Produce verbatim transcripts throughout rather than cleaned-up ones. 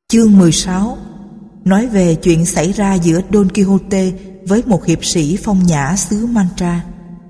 Chương mười sáu nói về chuyện xảy ra giữa Don Quixote với một hiệp sĩ phong nhã xứ Mantra.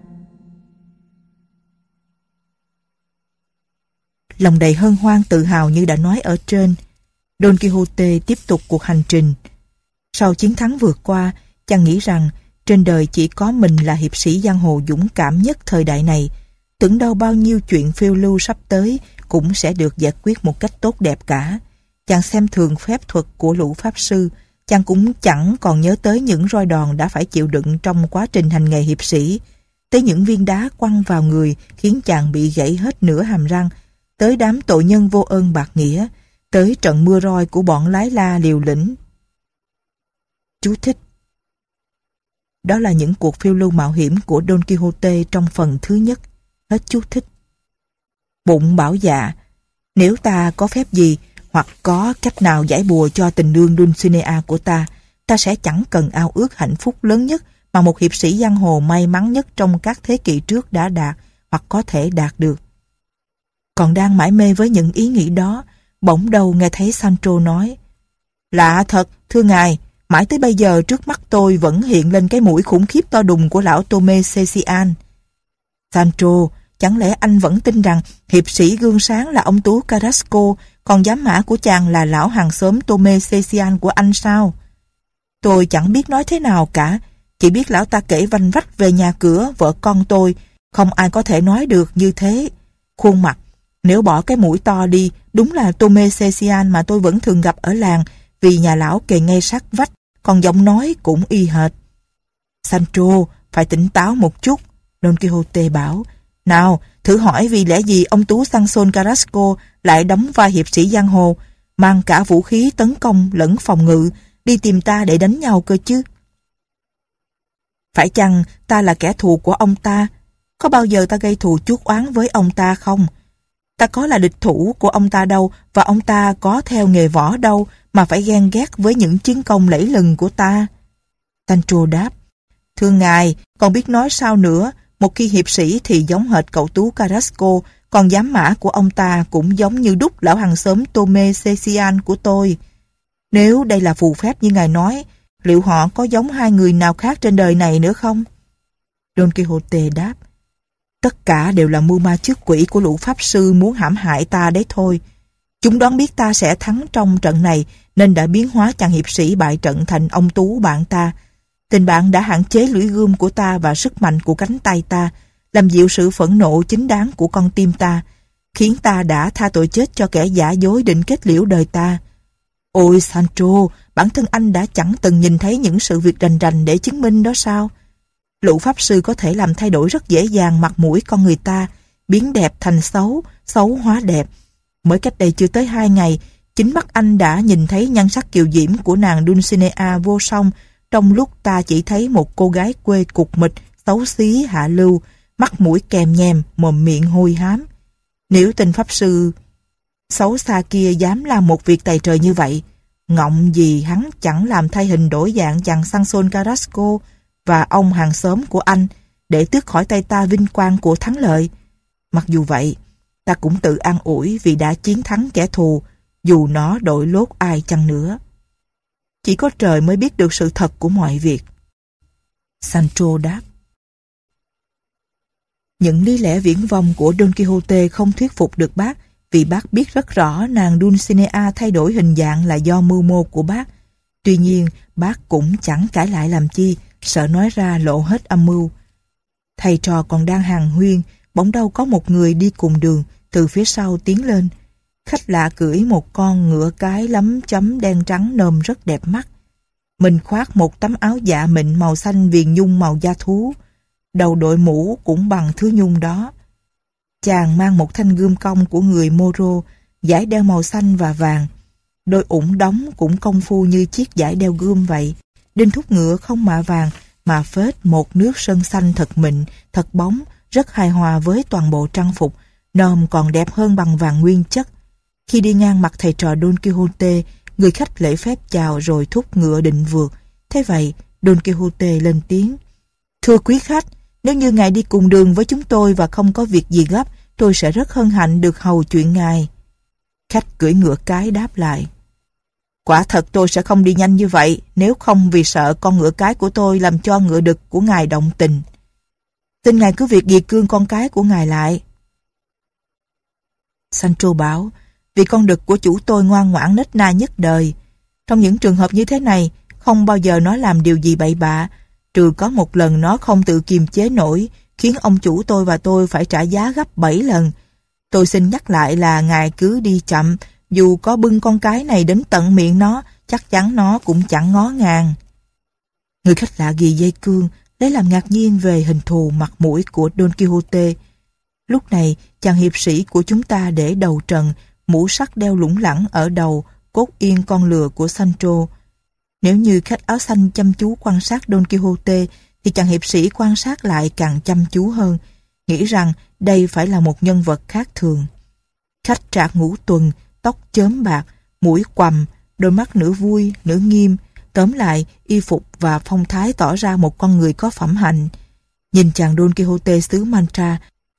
Lòng đầy hân hoan tự hào như đã nói ở trên, Don Quixote tiếp tục cuộc hành trình. Sau chiến thắng vượt qua, chàng nghĩ rằng trên đời chỉ có mình là hiệp sĩ giang hồ dũng cảm nhất thời đại này. Tưởng đâu bao nhiêu chuyện phiêu lưu sắp tới cũng sẽ được giải quyết một cách tốt đẹp cả. Chàng xem thường phép thuật của lũ pháp sư. Chàng cũng chẳng còn nhớ tới những roi đòn đã phải chịu đựng trong quá trình hành nghề hiệp sĩ, tới những viên đá quăng vào người khiến chàng bị gãy hết nửa hàm răng, tới đám tội nhân vô ơn bạc nghĩa, tới trận mưa roi của bọn lái la liều lĩnh. Chú thích: đó là những cuộc phiêu lưu mạo hiểm của Don Quixote trong phần thứ nhất. Hết chú thích. Bụng bảo dạ, nếu ta có phép gì hoặc có cách nào giải bùa cho tình nương Dulcinea của ta, ta sẽ chẳng cần ao ước hạnh phúc lớn nhất mà một hiệp sĩ giang hồ may mắn nhất trong các thế kỷ trước đã đạt hoặc có thể đạt được. Còn đang mải mê với những ý nghĩ đó, bỗng đầu nghe thấy Sancho nói: lạ thật, thưa ngài, mãi tới bây giờ trước mắt tôi vẫn hiện lên cái mũi khủng khiếp to đùng của lão Tome Cecian. Sancho, chẳng lẽ anh vẫn tin rằng hiệp sĩ gương sáng là ông Tú Carrasco, còn giám mã của chàng là lão hàng xóm Tome Cecian của anh sao? Tôi chẳng biết nói thế nào cả, chỉ biết lão ta kể vanh vách về nhà cửa, vợ con tôi, không ai có thể nói được như thế. Khuôn mặt, nếu bỏ cái mũi to đi, đúng là Tome Cecian mà tôi vẫn thường gặp ở làng, vì nhà lão kề ngay sát vách, còn giọng nói cũng y hệt. Sancho, phải tỉnh táo một chút, Don Quixote bảo. Nào, thử hỏi vì lẽ gì ông Tú Sansón Carrasco lại đóng vai hiệp sĩ giang hồ, mang cả vũ khí tấn công lẫn phòng ngự, đi tìm ta để đánh nhau cơ chứ? Phải chăng ta là kẻ thù của ông ta? Có bao giờ ta gây thù chuốc oán với ông ta không? Ta có là địch thủ của ông ta đâu, và ông ta có theo nghề võ đâu mà phải ghen ghét với những chiến công lẫy lừng của ta. Sancho đáp: thưa ngài, còn biết nói sao nữa, một khi hiệp sĩ thì giống hệt cậu Tú Carrasco, còn giám mã của ông ta cũng giống như đúc lão hàng xóm Tome Cecian của tôi. Nếu đây là phù phép như ngài nói, liệu họ có giống hai người nào khác trên đời này nữa không? Don Quixote đáp: tất cả đều là mưu ma trước quỷ của lũ pháp sư muốn hãm hại ta đấy thôi. Chúng đoán biết ta sẽ thắng trong trận này nên đã biến hóa chàng hiệp sĩ bại trận thành ông Tú bạn ta. Tình bạn đã hạn chế lưỡi gươm của ta và sức mạnh của cánh tay ta, làm dịu sự phẫn nộ chính đáng của con tim ta, khiến ta đã tha tội chết cho kẻ giả dối định kết liễu đời ta. Ôi Sancho, bản thân anh đã chẳng từng nhìn thấy những sự việc rành rành để chứng minh đó sao? Lũ pháp sư có thể làm thay đổi rất dễ dàng mặt mũi con người ta, biến đẹp thành xấu, xấu hóa đẹp. Mới cách đây chưa tới hai ngày, chính mắt anh đã nhìn thấy nhan sắc kiều diễm của nàng Dulcinea vô song, trong lúc ta chỉ thấy một cô gái quê cục mịch, xấu xí, hạ lưu, mắt mũi kèm nhèm, mồm miệng hôi hám. Nếu tên pháp sư xấu xa kia dám làm một việc tày trời như vậy, ngọng gì hắn chẳng làm thay hình đổi dạng chàng Sansón Carrasco và ông hàng xóm của anh để tước khỏi tay ta vinh quang của thắng lợi. Mặc dù vậy, ta cũng tự an ủi vì đã chiến thắng kẻ thù, dù nó đội lốt ai chăng nữa. Chỉ có trời mới biết được sự thật của mọi việc. Sancho đáp: những lý lẽ viển vông của Don Quixote không thuyết phục được bác, vì bác biết rất rõ nàng Dulcinea thay đổi hình dạng là do mưu mô của bác. Tuy nhiên, bác cũng chẳng cãi lại làm chi, sợ nói ra lộ hết âm mưu. Thầy trò còn đang hàn huyên, bỗng đâu có một người đi cùng đường từ phía sau tiến lên. Khách lạ cưỡi một con ngựa cái lấm chấm đen trắng nôm rất đẹp mắt. Mình khoác một tấm áo dạ mịn màu xanh viền nhung màu da thú, đầu đội mũ cũng bằng thứ nhung đó. Chàng mang một thanh gươm cong của người Moro, dải đeo màu xanh và vàng. Đôi ủng đóng cũng công phu như chiếc dải đeo gươm vậy. Đinh thúc ngựa không mạ vàng mà phết một nước sơn xanh thật mịn, thật bóng, rất hài hòa với toàn bộ trang phục, nôm còn đẹp hơn bằng vàng nguyên chất. Khi đi ngang mặt thầy trò Don Quixote, người khách lễ phép chào rồi thúc ngựa định vượt. Thế vậy, Don Quixote lên tiếng: thưa quý khách, nếu như ngài đi cùng đường với chúng tôi và không có việc gì gấp, tôi sẽ rất hân hạnh được hầu chuyện ngài. Khách cưỡi ngựa cái đáp lại: Quả thật tôi sẽ không đi nhanh như vậy, nếu không vì sợ con ngựa cái của tôi làm cho ngựa đực của ngài động tình. Xin ngài cứ việc ghi cương con cái của ngài lại. Sancho bảo, vì con đực của chủ tôi ngoan ngoãn nết na nhất đời. Trong những trường hợp như thế này, không bao giờ nó làm điều gì bậy bạ, trừ có một lần nó không tự kiềm chế nổi, khiến ông chủ tôi và tôi phải trả giá gấp bảy lần. Tôi xin nhắc lại là ngài cứ đi chậm, dù có bưng con cái này đến tận miệng nó, chắc chắn nó cũng chẳng ngó ngàng. Người khách lạ ghi dây cương, lấy làm ngạc nhiên về hình thù mặt mũi của Don Quixote. Lúc này, chàng hiệp sĩ của chúng ta để đầu trần, mũ sắt đeo lủng lẳng ở đầu, cốt yên con lừa của Sancho. Nếu như khách áo xanh chăm chú quan sát Don Quixote, thì chàng hiệp sĩ quan sát lại càng chăm chú hơn, nghĩ rằng đây phải là một nhân vật khác thường. Khách trạc ngũ tuần, tóc chớm bạc, mũi quằm, đôi mắt nửa vui, nửa nghiêm, tóm lại, y phục và phong thái tỏ ra một con người có phẩm hạnh. Nhìn chàng Don Quixote xứ Mancha,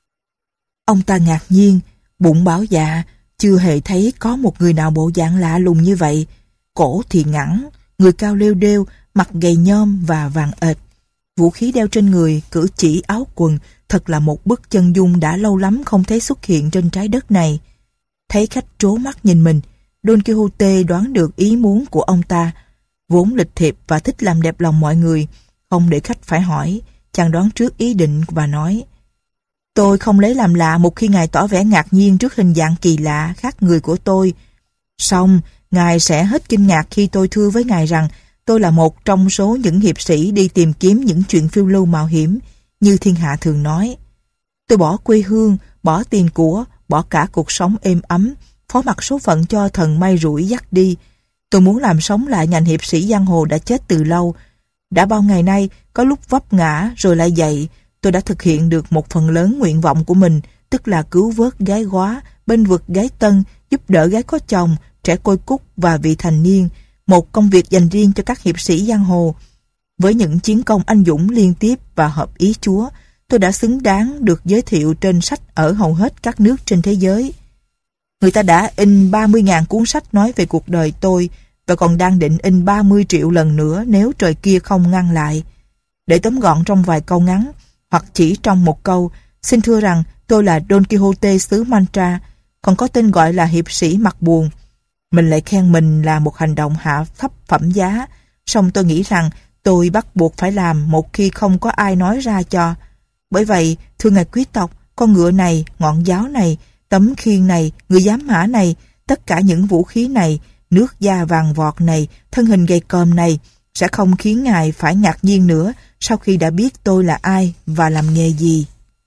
ông ta ngạc nhiên, bụng bảo dạ, chưa hề thấy có một người nào bộ dạng lạ lùng như vậy. Cổ thì ngắn, người cao lêu đêu, mặt gầy nhom và vàng ệt. Vũ khí đeo trên người, cử chỉ áo quần, thật là một bức chân dung đã lâu lắm không thấy xuất hiện trên trái đất này. Thấy khách trố mắt nhìn mình, Don Quixote đoán được ý muốn của ông ta. Vốn lịch thiệp và thích làm đẹp lòng mọi người, không để khách phải hỏi, chàng đoán trước ý định và nói: Tôi không lấy làm lạ một khi ngài tỏ vẻ ngạc nhiên trước hình dạng kỳ lạ khác người của tôi. Song, ngài sẽ hết kinh ngạc khi tôi thưa với ngài rằng tôi là một trong số những hiệp sĩ đi tìm kiếm những chuyện phiêu lưu mạo hiểm, như thiên hạ thường nói. Tôi bỏ quê hương, bỏ tiền của, bỏ cả cuộc sống êm ấm, phó mặc số phận cho thần may rủi dắt đi. Tôi muốn làm sống lại ngành hiệp sĩ giang hồ đã chết từ lâu. Đã bao ngày nay, có lúc vấp ngã rồi lại dậy, tôi đã thực hiện được một phần lớn nguyện vọng của mình, tức là cứu vớt gái góa, bênh vực gái tân, giúp đỡ gái có chồng, trẻ côi cút và vị thành niên, một công việc dành riêng cho các hiệp sĩ giang hồ. Với những chiến công anh dũng liên tiếp và hợp ý Chúa, tôi đã xứng đáng được giới thiệu trên sách ở hầu hết các nước trên thế giới. Người ta đã in ba mươi nghìn cuốn sách nói về cuộc đời tôi và còn đang định in ba mươi triệu lần nữa nếu trời kia không ngăn lại. Để tóm gọn trong vài câu ngắn, hoặc chỉ trong một câu, xin thưa rằng tôi là Don Quixote xứ Mancha, còn có tên gọi là hiệp sĩ mặt buồn. Mình lại khen mình là một hành động hạ thấp phẩm giá, song tôi nghĩ rằng tôi bắt buộc phải làm một khi không có ai nói ra cho. Bởi vậy, thưa ngài quý tộc, con ngựa này, ngọn giáo này, tấm khiên này, người giám mã này, tất cả những vũ khí này, nước da vàng vọt này, thân hình gầy còm này, sẽ không khiến ngài phải ngạc nhiên nữa sau khi đã biết tôi là ai và làm nghề gì.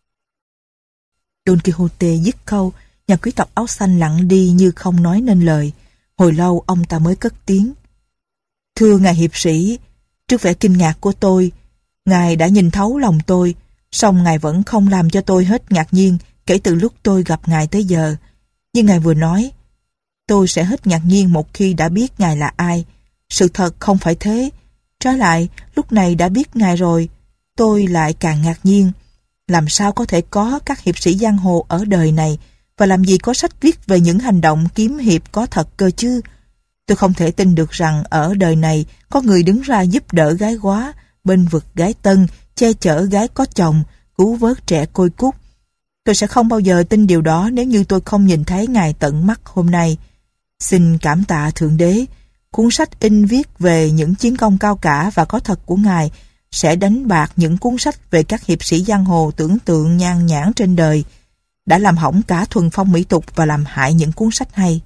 Don Quixote dứt câu, nhà quý tộc áo xanh lặng đi như không nói nên lời. Hồi lâu ông ta mới cất tiếng: Thưa ngài hiệp sĩ, trước vẻ kinh ngạc của tôi, ngài đã nhìn thấu lòng tôi, song ngài vẫn không làm cho tôi hết ngạc nhiên kể từ lúc tôi gặp ngài tới giờ. Như ngài vừa nói, tôi sẽ hết ngạc nhiên một khi đã biết ngài là ai. Sự thật không phải thế. Trái lại, lúc này đã biết ngài rồi, tôi lại càng ngạc nhiên. Làm sao có thể có các hiệp sĩ giang hồ ở đời này, và làm gì có sách viết về những hành động kiếm hiệp có thật cơ chứ? Tôi không thể tin được rằng ở đời này có người đứng ra giúp đỡ gái góa, bênh vực gái tân, che chở gái có chồng, cứu vớt trẻ côi cút. Tôi sẽ không bao giờ tin điều đó nếu như tôi không nhìn thấy ngài tận mắt hôm nay. Xin cảm tạ Thượng Đế, cuốn sách in viết về những chiến công cao cả và có thật của ngài sẽ đánh bạc những cuốn sách về các hiệp sĩ giang hồ tưởng tượng nhan nhản trên đời, đã làm hỏng cả thuần phong mỹ tục và làm hại những cuốn sách hay.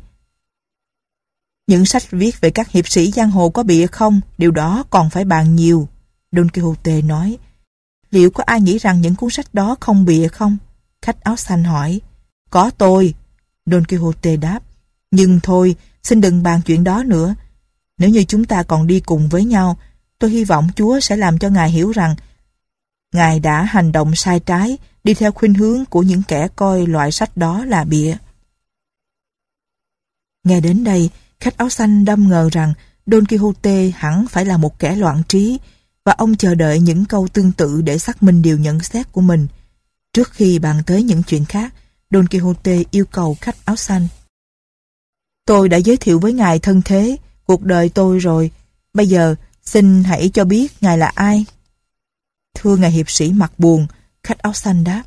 Những sách viết về các hiệp sĩ giang hồ có bịa không? Điều đó còn phải bàn nhiều. Don Quixote nói. Liệu có ai nghĩ rằng những cuốn sách đó không bịa không? Khách áo xanh hỏi. Có tôi. Don Quixote đáp. Nhưng thôi, xin đừng bàn chuyện đó nữa. Nếu như chúng ta còn đi cùng với nhau, tôi hy vọng Chúa sẽ làm cho ngài hiểu rằng ngài đã hành động sai trái, đi theo khuynh hướng của những kẻ coi loại sách đó là bịa. Nghe đến đây, khách áo xanh đâm ngờ rằng Don Quixote hẳn phải là một kẻ loạn trí, và ông chờ đợi những câu tương tự để xác minh điều nhận xét của mình. Trước khi bàn tới những chuyện khác, Don Quixote yêu cầu khách áo xanh. Tôi đã giới thiệu với ngài thân thế, cuộc đời tôi rồi. Bây giờ, xin hãy cho biết ngài là ai? Thưa ngài hiệp sĩ mặt buồn, khách áo xanh đáp.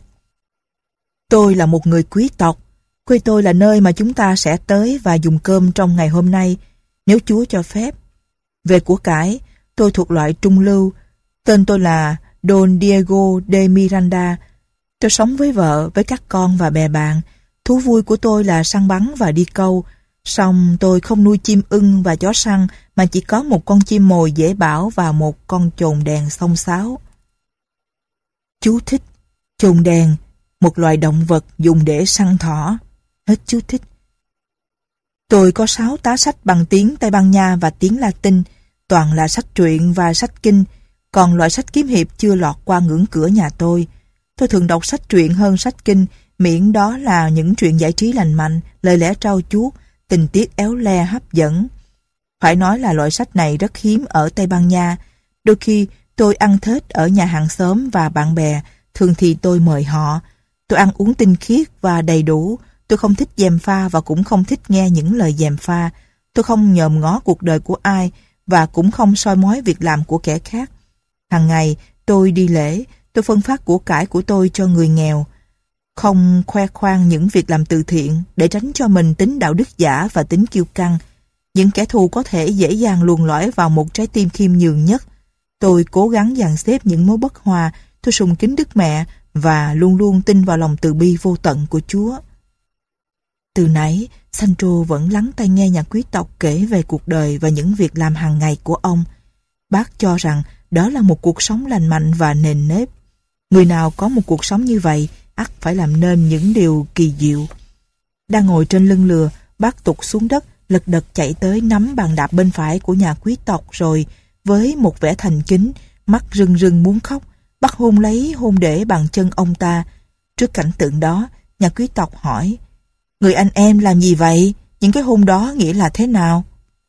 Tôi là một người quý tộc. Quê tôi là nơi mà chúng ta sẽ tới và dùng cơm trong ngày hôm nay, nếu Chúa cho phép. Về của cải, tôi thuộc loại trung lưu. Tên tôi là Don Diego de Miranda. Tôi sống với vợ, với các con và bè bạn. Thú vui của tôi là săn bắn và đi câu. Song tôi không nuôi chim ưng và chó săn, mà chỉ có một con chim mồi dễ bảo và một con chồn đèn xông xáo. Chú thích: chồn đèn, một loài động vật dùng để săn thỏ. Hết chú thích. Tôi có sáu tá sách bằng tiếng Tây Ban Nha và tiếng Latin, toàn là sách truyện và sách kinh, còn loại sách kiếm hiệp chưa lọt qua ngưỡng cửa nhà tôi. Tôi thường đọc sách truyện hơn sách kinh, miễn đó là những chuyện giải trí lành mạnh, lời lẽ trau chuốt, tình tiết éo le hấp dẫn. Phải nói là loại sách này rất hiếm ở Tây Ban Nha. Đôi khi tôi ăn thết ở nhà hàng xóm và bạn bè, thường thì tôi mời họ. Tôi ăn uống tinh khiết và đầy đủ. Tôi không thích gièm pha và cũng không thích nghe những lời gièm pha. Tôi không nhòm ngó cuộc đời của ai và cũng không soi mói việc làm của kẻ khác. Hàng ngày tôi đi lễ, tôi phân phát của cải của tôi cho người nghèo. Không khoe khoang những việc làm từ thiện để tránh cho mình tính đạo đức giả và tính kiêu căng. Những kẻ thù có thể dễ dàng luồn lõi vào một trái tim khiêm nhường nhất. Tôi cố gắng dàn xếp những mối bất hòa. Tôi sùng kính Đức Mẹ và luôn luôn tin vào lòng từ bi vô tận của Chúa. Từ nãy, Sancho vẫn lắng tai nghe nhà quý tộc kể về cuộc đời và những việc làm hàng ngày của ông. Bác cho rằng đó là một cuộc sống lành mạnh và nền nếp. Người nào có một cuộc sống như vậy, ắt phải làm nên những điều kỳ diệu. Đang ngồi trên lưng lừa, bác tụt xuống đất, lật đật chạy tới nắm bàn đạp bên phải của nhà quý tộc rồi, với một vẻ thành kính, mắt rưng rưng muốn khóc, bác hôn lấy hôn để bằng chân ông ta. Trước cảnh tượng đó, nhà quý tộc hỏi: người anh em làm gì vậy? Những cái hôn đó nghĩa là thế nào?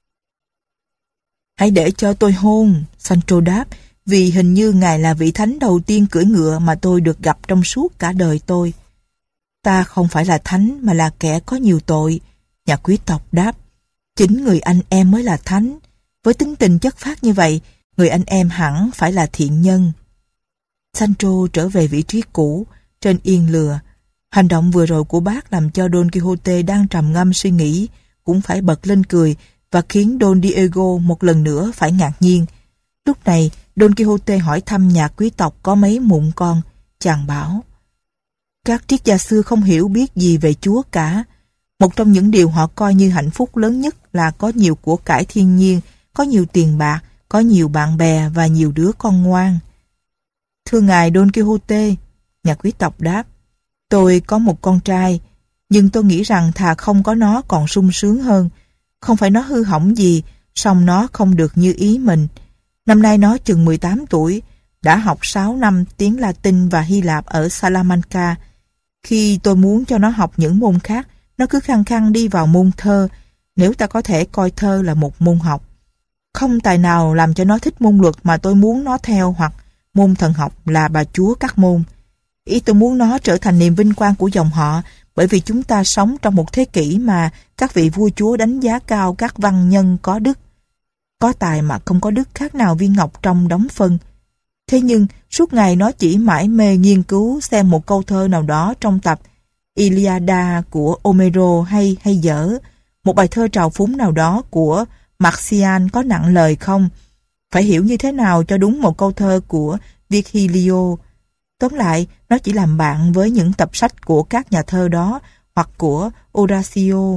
Hãy để cho tôi hôn, Sancho đáp, vì hình như ngài là vị thánh đầu tiên cưỡi ngựa mà tôi được gặp trong suốt cả đời tôi. Ta không phải là thánh mà là kẻ có nhiều tội, nhà quý tộc đáp. Chính người anh em mới là thánh. Với tính tình chất phác như vậy, người anh em hẳn phải là thiện nhân. Sancho trở về vị trí cũ, trên yên lừa. Hành động vừa rồi của bác làm cho Don Quixote đang trầm ngâm suy nghĩ cũng phải bật lên cười và khiến Don Diego một lần nữa phải ngạc nhiên. Lúc này, Don Quixote hỏi thăm nhà quý tộc có mấy mụn con. Chàng bảo: các triết gia xưa không hiểu biết gì về Chúa cả. Một trong những điều họ coi như hạnh phúc lớn nhất là có nhiều của cải thiên nhiên, có nhiều tiền bạc, có nhiều bạn bè và nhiều đứa con ngoan. Thưa ngài Don Quixote, nhà quý tộc đáp, tôi có một con trai, nhưng tôi nghĩ rằng thà không có nó còn sung sướng hơn. Không phải nó hư hỏng gì, song nó không được như ý mình. Năm nay nó chừng mười tám tuổi, đã học sáu năm tiếng Latin và Hy Lạp ở Salamanca. Khi tôi muốn cho nó học những môn khác, nó cứ khăng khăng đi vào môn thơ, nếu ta có thể coi thơ là một môn học. Không tài nào làm cho nó thích môn luật mà tôi muốn nó theo, hoặc môn thần học là bà chúa các môn. Ý tôi muốn nó trở thành niềm vinh quang của dòng họ, bởi vì chúng ta sống trong một thế kỷ mà các vị vua chúa đánh giá cao các văn nhân có đức. Có tài mà không có đức khác nào viên ngọc trong đống phân. Thế nhưng suốt ngày nó chỉ mãi mê nghiên cứu xem một câu thơ nào đó trong tập Iliada của Homero hay hay dở, một bài thơ trào phúng nào đó của Marcian có nặng lời không, phải hiểu như thế nào cho đúng một câu thơ của Virgilio. Tóm lại, nó chỉ làm bạn với những tập sách của các nhà thơ đó, hoặc của Horacio,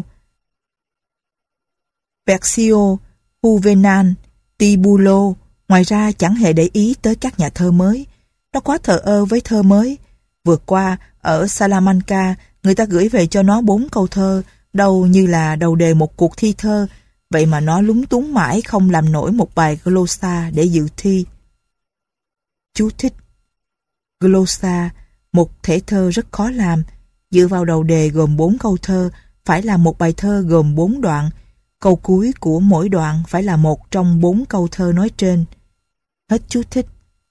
Versio, Juvenal, Tibulo. Ngoài ra chẳng hề để ý tới các nhà thơ mới. Nó quá thờ ơ với thơ mới. Vừa qua, ở Salamanca, người ta gửi về cho nó bốn câu thơ, đâu như là đầu đề một cuộc thi thơ. Vậy mà nó lúng túng mãi không làm nổi một bài glossa để dự thi. Chú thích: glossa, một thể thơ rất khó làm. Dựa vào đầu đề gồm bốn câu thơ, phải là một bài thơ gồm bốn đoạn. Câu cuối của mỗi đoạn phải là một trong bốn câu thơ nói trên. Hết chú thích.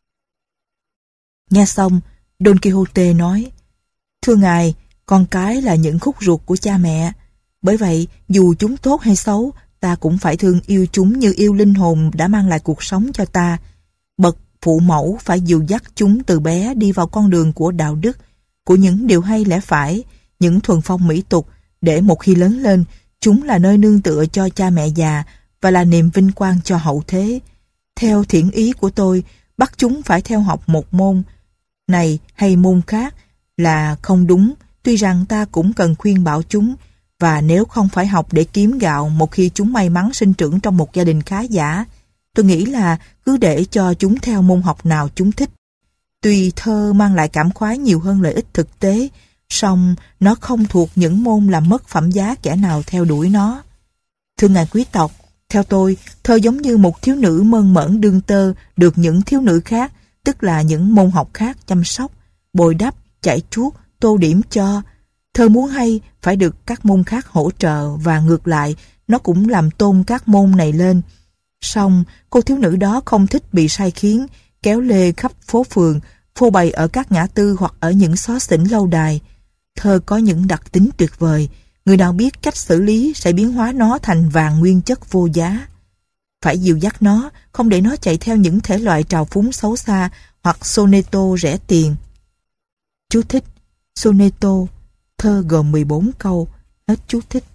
Nghe xong, Don Quixote nói: thưa ngài, con cái là những khúc ruột của cha mẹ. Bởi vậy, dù chúng tốt hay xấu, ta cũng phải thương yêu chúng như yêu linh hồn đã mang lại cuộc sống cho ta. Bậc phụ mẫu phải dìu dắt chúng từ bé đi vào con đường của đạo đức, của những điều hay lẽ phải, những thuần phong mỹ tục, để một khi lớn lên, chúng là nơi nương tựa cho cha mẹ già và là niềm vinh quang cho hậu thế. Theo thiện ý của tôi, bắt chúng phải theo học một môn này hay môn khác là không đúng, tuy rằng ta cũng cần khuyên bảo chúng, và nếu không phải học để kiếm gạo một khi chúng may mắn sinh trưởng trong một gia đình khá giả, tôi nghĩ là cứ để cho chúng theo môn học nào chúng thích. Tuy thơ mang lại cảm khoái nhiều hơn lợi ích thực tế, song nó không thuộc những môn làm mất phẩm giá kẻ nào theo đuổi nó. Thưa ngài quý tộc, theo tôi, thơ giống như một thiếu nữ mơn mởn đương tơ được những thiếu nữ khác, tức là những môn học khác chăm sóc, bồi đắp, chải chuốt, tô điểm cho. Thơ muốn hay phải được các môn khác hỗ trợ, và ngược lại, nó cũng làm tôn các môn này lên. Song cô thiếu nữ đó không thích bị sai khiến, kéo lê khắp phố phường, phô bày ở các ngã tư hoặc ở những xó xỉnh lâu đài. Thơ có những đặc tính tuyệt vời, người nào biết cách xử lý sẽ biến hóa nó thành vàng nguyên chất vô giá. Phải dìu dắt nó, không để nó chạy theo những thể loại trào phúng xấu xa hoặc sonetto rẻ tiền. Chú thích: sonetto, thơ gồm mười bốn câu. Hết chú thích.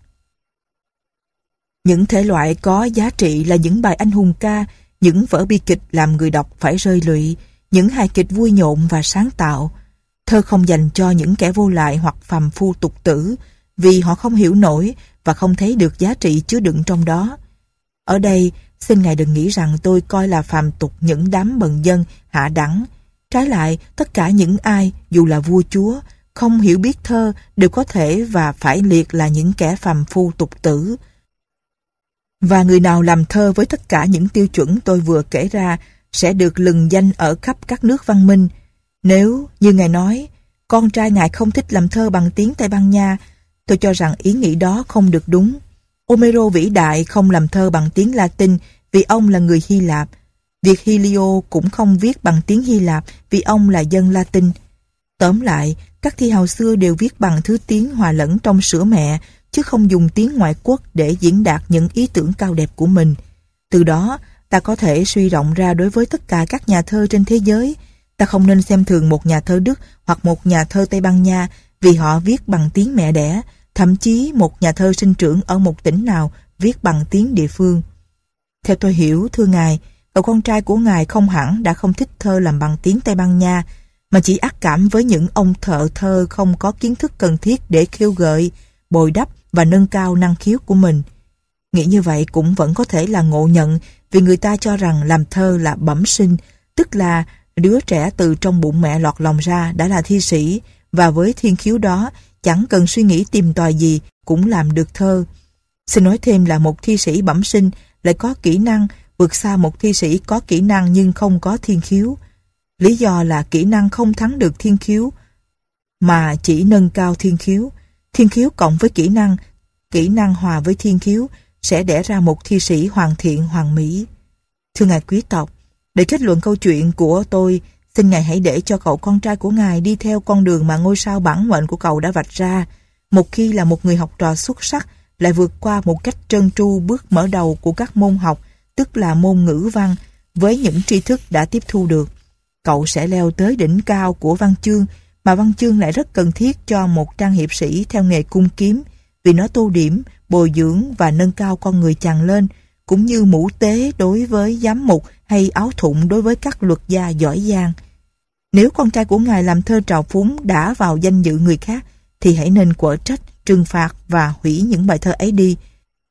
Những thể loại có giá trị là những bài anh hùng ca, những vở bi kịch làm người đọc phải rơi lụy, những hài kịch vui nhộn và sáng tạo. Thơ không dành cho những kẻ vô lại hoặc phàm phu tục tử, vì họ không hiểu nổi và không thấy được giá trị chứa đựng trong đó. Ở đây, xin ngài đừng nghĩ rằng tôi coi là phàm tục những đám bần dân hạ đẳng. Trái lại, tất cả những ai, dù là vua chúa, không hiểu biết thơ đều có thể và phải liệt là những kẻ phàm phu tục tử. Và người nào làm thơ với tất cả những tiêu chuẩn tôi vừa kể ra sẽ được lừng danh ở khắp các nước văn minh. Nếu, như ngài nói, con trai ngài không thích làm thơ bằng tiếng Tây Ban Nha, tôi cho rằng ý nghĩ đó không được đúng. Homero vĩ đại không làm thơ bằng tiếng Latin vì ông là người Hy Lạp. Virgilio cũng không viết bằng tiếng Hy Lạp vì ông là dân Latin. Tóm lại, các thi hào xưa đều viết bằng thứ tiếng hòa lẫn trong sữa mẹ, chứ không dùng tiếng ngoại quốc để diễn đạt những ý tưởng cao đẹp của mình. Từ đó, ta có thể suy rộng ra đối với tất cả các nhà thơ trên thế giới. Ta không nên xem thường một nhà thơ Đức hoặc một nhà thơ Tây Ban Nha vì họ viết bằng tiếng mẹ đẻ, thậm chí một nhà thơ sinh trưởng ở một tỉnh nào viết bằng tiếng địa phương. Theo tôi hiểu, thưa ngài, cậu con trai của ngài không hẳn đã không thích thơ làm bằng tiếng Tây Ban Nha, mà chỉ ác cảm với những ông thợ thơ không có kiến thức cần thiết để khiêu gợi, bồi đắp và nâng cao năng khiếu của mình. Nghĩ như vậy cũng vẫn có thể là ngộ nhận, vì người ta cho rằng làm thơ là bẩm sinh, tức là đứa trẻ từ trong bụng mẹ lọt lòng ra đã là thi sĩ, và với thiên khiếu đó chẳng cần suy nghĩ tìm tòi gì cũng làm được thơ. Xin nói thêm là một thi sĩ bẩm sinh lại có kỹ năng vượt xa một thi sĩ có kỹ năng nhưng không có thiên khiếu. Lý do là kỹ năng không thắng được thiên khiếu, mà chỉ nâng cao thiên khiếu. Thiên khiếu cộng với kỹ năng, kỹ năng hòa với thiên khiếu sẽ đẻ ra một thi sĩ hoàn thiện hoàn mỹ. Thưa ngài quý tộc, để kết luận câu chuyện của tôi, xin ngài hãy để cho cậu con trai của ngài đi theo con đường mà ngôi sao bản mệnh của cậu đã vạch ra. Một khi là một người học trò xuất sắc, lại vượt qua một cách trơn tru bước mở đầu của các môn học, tức là môn ngữ văn, với những tri thức đã tiếp thu được. Cậu sẽ leo tới đỉnh cao của văn chương, mà văn chương lại rất cần thiết cho một trang hiệp sĩ theo nghề cung kiếm, vì nó tô điểm, bồi dưỡng và nâng cao con người chàng lên, cũng như mũ tế đối với giám mục hay áo thụng đối với các luật gia giỏi giang. Nếu con trai của ngài làm thơ trào phúng đã vào danh dự người khác, thì hãy nên quở trách, trừng phạt và hủy những bài thơ ấy đi.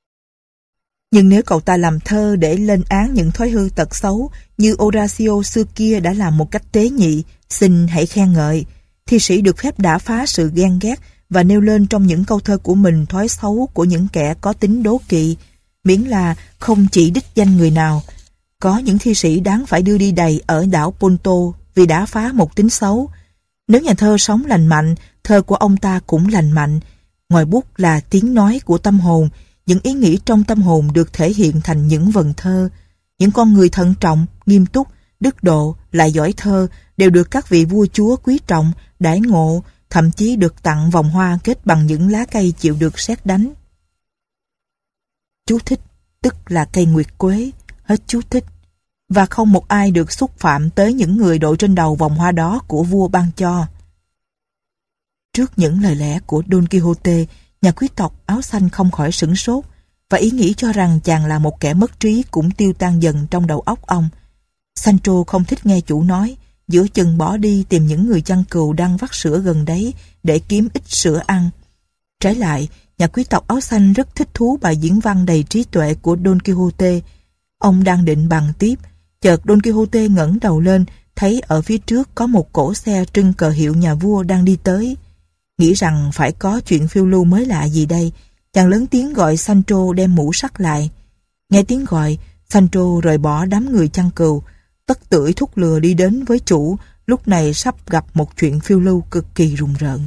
Nhưng nếu cậu ta làm thơ để lên án những thói hư tật xấu như Horacio xưa kia đã làm một cách tế nhị, xin hãy khen ngợi. Thi sĩ được phép đả phá sự ghen ghét và nêu lên trong những câu thơ của mình thói xấu của những kẻ có tính đố kỵ, miễn là không chỉ đích danh người nào. Có những thi sĩ đáng phải đưa đi đầy ở đảo Ponto vì đã phá một tính xấu. Nếu nhà thơ sống lành mạnh, thơ của ông ta cũng lành mạnh. Ngòi bút là tiếng nói của tâm hồn, những ý nghĩ trong tâm hồn được thể hiện thành những vần thơ. Những con người thận trọng, nghiêm túc, đức độ, lại giỏi thơ đều được các vị vua chúa quý trọng, đãi ngộ, thậm chí được tặng vòng hoa kết bằng những lá cây chịu được sét đánh. Chú thích: tức là cây nguyệt quế, hết chú thích. Và không một ai được xúc phạm tới những người đội trên đầu vòng hoa đó của vua ban cho. Trước những lời lẽ của Don Quixote, nhà quý tộc áo xanh không khỏi sửng sốt, và ý nghĩ cho rằng chàng là một kẻ mất trí cũng tiêu tan dần trong đầu óc ông. Sancho không thích nghe chủ nói, giữa chừng bỏ đi tìm những người chăn cừu đang vắt sữa gần đấy để kiếm ít sữa ăn. Trái lại, nhà quý tộc áo xanh rất thích thú bài diễn văn đầy trí tuệ của Don Quixote. Ông đang định bàn tiếp, chợt Don Quixote ngẩng đầu lên, thấy ở phía trước có một cỗ xe trưng cờ hiệu nhà vua đang đi tới. Nghĩ rằng phải có chuyện phiêu lưu mới lạ gì đây, chàng lớn tiếng gọi Sancho đem mũ sắt lại. Nghe tiếng gọi, Sancho rời bỏ đám người chăn cừu, tất tưởi thúc lừa đi đến với chủ, lúc này sắp gặp một chuyện phiêu lưu cực kỳ rùng rợn.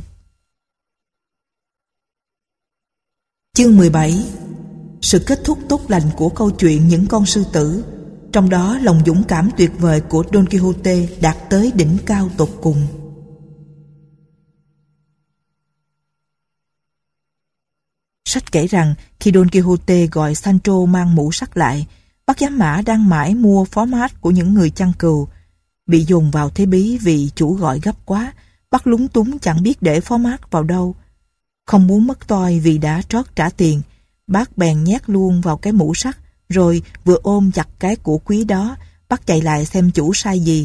Chương mười bảy. Sự kết thúc tốt lành của câu chuyện những con sư tử, trong đó lòng dũng cảm tuyệt vời của Don Quixote đạt tới đỉnh cao tột cùng. Sách kể rằng khi Don Quixote gọi Sancho mang mũ sắt lại, bác giám mã đang mãi mua phó mát của những người chăn cừu. Bị dồn vào thế bí vì chủ gọi gấp quá, bác lúng túng chẳng biết để phó mát vào đâu. Không muốn mất toi vì đã trót trả tiền, bác bèn nhét luôn vào cái mũ sắt, rồi vừa ôm chặt cái của quý đó, bác chạy lại xem chủ sai gì.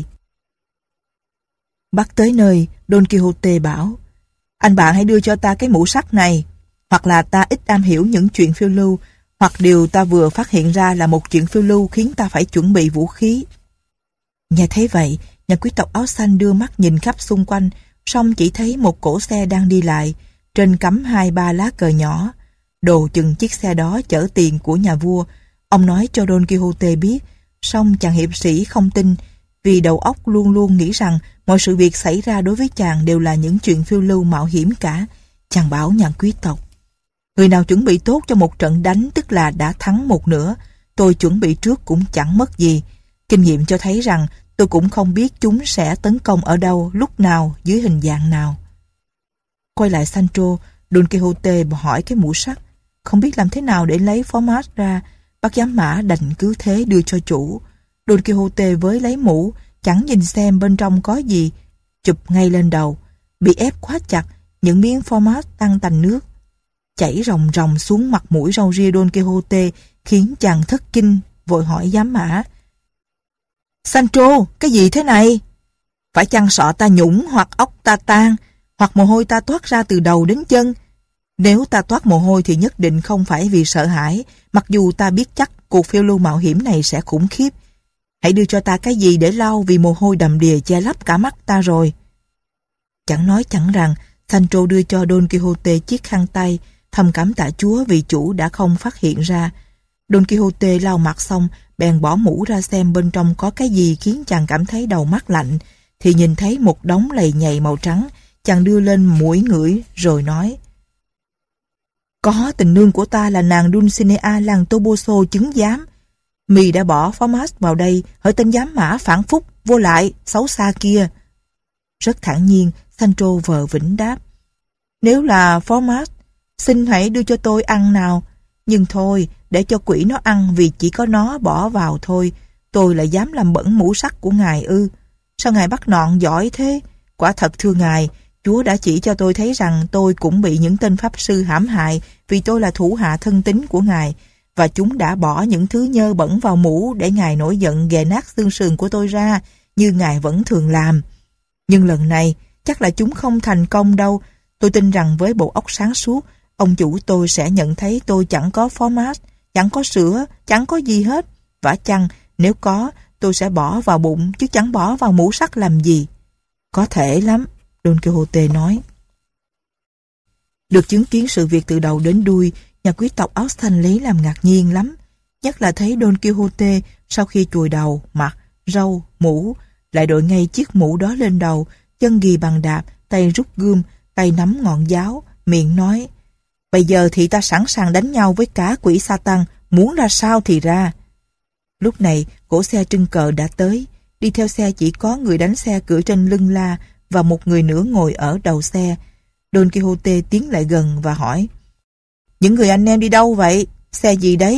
Bác tới nơi, Don Quixote bảo: "Anh bạn hãy đưa cho ta cái mũ sắt này, hoặc là ta ít am hiểu những chuyện phiêu lưu, hoặc điều ta vừa phát hiện ra là một chuyện phiêu lưu khiến ta phải chuẩn bị vũ khí." Nghe thấy vậy, nhà quý tộc áo xanh đưa mắt nhìn khắp xung quanh, song chỉ thấy một cỗ xe đang đi lại, trên cắm hai ba lá cờ nhỏ. Đồ chừng chiếc xe đó chở tiền của nhà vua. Ông nói cho Don Quixote biết, song chàng hiệp sĩ không tin, vì đầu óc luôn luôn nghĩ rằng mọi sự việc xảy ra đối với chàng đều là những chuyện phiêu lưu mạo hiểm cả. Chàng bảo nhà quý tộc: "Người nào chuẩn bị tốt cho một trận đánh tức là đã thắng một nửa. Tôi chuẩn bị trước cũng chẳng mất gì. Kinh nghiệm cho thấy rằng tôi cũng không biết chúng sẽ tấn công ở đâu, lúc nào, dưới hình dạng nào." Quay lại Sancho, Don Quixote hỏi cái mũ sắt. Không biết làm thế nào để lấy format ra, bác giám mã đành cứ thế đưa cho chủ. Don Quixote với lấy mũ, chẳng nhìn xem bên trong có gì, chụp ngay lên đầu. Bị ép quá chặt, những miếng format tăng tành nước chảy ròng ròng xuống mặt mũi râu ria Don Quixote, khiến chàng thất kinh, vội hỏi giám mã: "Sancho, cái gì thế này? Phải chăng sọ ta nhũng, hoặc óc ta tan, hoặc mồ hôi ta toát ra từ đầu đến chân? Nếu ta toát mồ hôi thì nhất định không phải vì sợ hãi, mặc dù ta biết chắc cuộc phiêu lưu mạo hiểm này sẽ khủng khiếp. Hãy đưa cho ta cái gì để lau, vì mồ hôi đầm đìa che lấp cả mắt ta rồi." Chẳng nói chẳng rằng, Sancho đưa cho Don Quixote chiếc khăn tay, thầm cảm tạ Chúa vì chủ đã không phát hiện ra. Don Quixote lau mặt xong, bèn bỏ mũ ra xem bên trong có cái gì khiến chàng cảm thấy đầu mắt lạnh, thì nhìn thấy một đống lầy nhầy màu trắng. Chàng đưa lên mũi ngửi rồi nói: "Có tình nương của ta là nàng Dulcinea làng Toboso chứng giám. Mì đã bỏ format vào đây, hỡi tên giám mã phản phúc, vô lại, xấu xa kia." Rất thản nhiên, Sancho vờ vĩnh đáp: "Nếu là format, xin hãy đưa cho tôi ăn nào. Nhưng thôi, để cho quỷ nó ăn, vì chỉ có nó bỏ vào thôi. Tôi lại dám làm bẩn mũ sắt của ngài ư? Sao ngài bắt nọn giỏi thế? Quả thật thưa ngài, Chúa đã chỉ cho tôi thấy rằng tôi cũng bị những tên pháp sư hãm hại vì tôi là thủ hạ thân tín của ngài, và chúng đã bỏ những thứ nhơ bẩn vào mũ để ngài nổi giận ghè nát xương sườn của tôi ra, như ngài vẫn thường làm. Nhưng lần này, chắc là chúng không thành công đâu. Tôi tin rằng với bộ óc sáng suốt, ông chủ tôi sẽ nhận thấy tôi chẳng có format, chẳng có sữa, chẳng có gì hết. Vả chăng, nếu có, tôi sẽ bỏ vào bụng, chứ chẳng bỏ vào mũ sắt làm gì." "Có thể lắm," Don Quixote nói. Được chứng kiến sự việc từ đầu đến đuôi, nhà quý tộc áo xanh lấy làm ngạc nhiên lắm. Nhất là thấy Don Quixote sau khi chùi đầu, mặt, râu, mũ, lại đội ngay chiếc mũ đó lên đầu, chân ghì bằng đạp, tay rút gươm, tay nắm ngọn giáo, miệng nói: "Bây giờ thì ta sẵn sàng đánh nhau với cả quỷ Satan, muốn ra sao thì ra." Lúc này, cỗ xe trưng cờ đã tới. Đi theo xe chỉ có người đánh xe cưỡi trên lưng la và một người nữa ngồi ở đầu xe. Don Quixote tiến lại gần và hỏi: "Những người anh em đi đâu vậy? Xe gì đấy?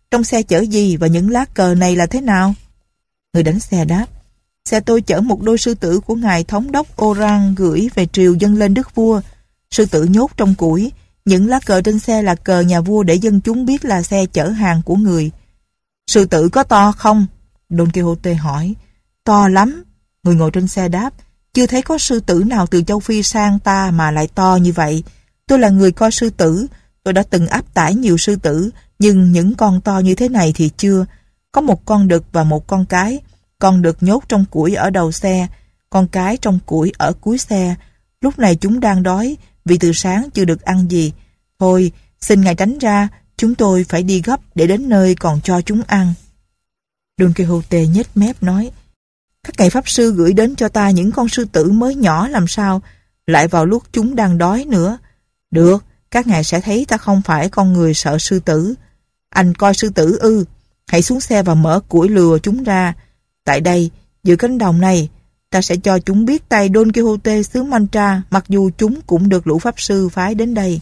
trong xe chở gì và những lá cờ này là thế nào? Người đánh xe đáp, xe tôi chở một đôi sư tử của ngài thống đốc Oran gửi về triều dâng lên đức vua. Sư tử nhốt trong củi, những lá cờ trên xe là cờ nhà vua để dân chúng biết là xe chở hàng của người. Sư tử có to không? Don Quixote hỏi. To lắm, người ngồi trên xe đáp. Chưa thấy có sư tử nào từ châu Phi sang ta mà lại to như vậy. Tôi là người coi sư tử, tôi đã từng áp tải nhiều sư tử, nhưng những con to như thế này thì chưa. Có một con đực và một con cái. Con đực nhốt trong củi ở đầu xe, con cái trong củi ở cuối xe. Lúc này chúng đang đói, vì từ sáng chưa được ăn gì. Thôi, xin ngài tránh ra, chúng tôi phải đi gấp để đến nơi còn cho chúng ăn. Don Quixote nhếch mép nói, các ngài pháp sư gửi đến cho ta những con sư tử mới nhỏ làm sao, lại vào lúc chúng đang đói nữa. Được, các ngài sẽ thấy ta không phải con người sợ sư tử. Anh coi sư tử ư, hãy xuống xe và mở củi lừa chúng ra. Tại đây, giữa cánh đồng này, ta sẽ cho chúng biết tay Don Quixote xứ Mancha, mặc dù chúng cũng được lũ pháp sư phái đến đây.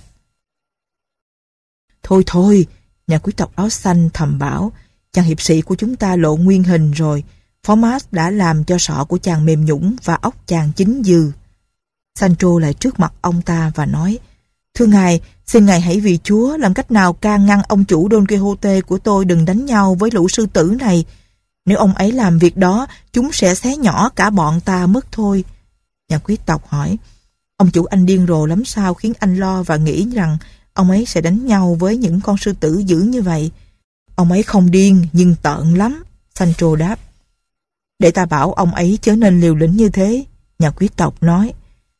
Thôi thôi, nhà quý tộc áo xanh thầm bảo, chàng hiệp sĩ của chúng ta lộ nguyên hình rồi. Phó Mars đã làm cho sọ của chàng mềm nhũn và óc chàng chín dừ. Sancho lại trước mặt ông ta và nói, thưa ngài, xin ngài hãy vì Chúa làm cách nào can ngăn ông chủ Don Quixote của tôi đừng đánh nhau với lũ sư tử này. Nếu ông ấy làm việc đó, chúng sẽ xé nhỏ cả bọn ta mất thôi. Nhà quý tộc hỏi, ông chủ anh điên rồ lắm sao khiến anh lo và nghĩ rằng ông ấy sẽ đánh nhau với những con sư tử dữ như vậy? Ông ấy không điên nhưng tợn lắm, Sancho đáp. Để ta bảo ông ấy chớ nên liều lĩnh như thế, nhà quý tộc nói.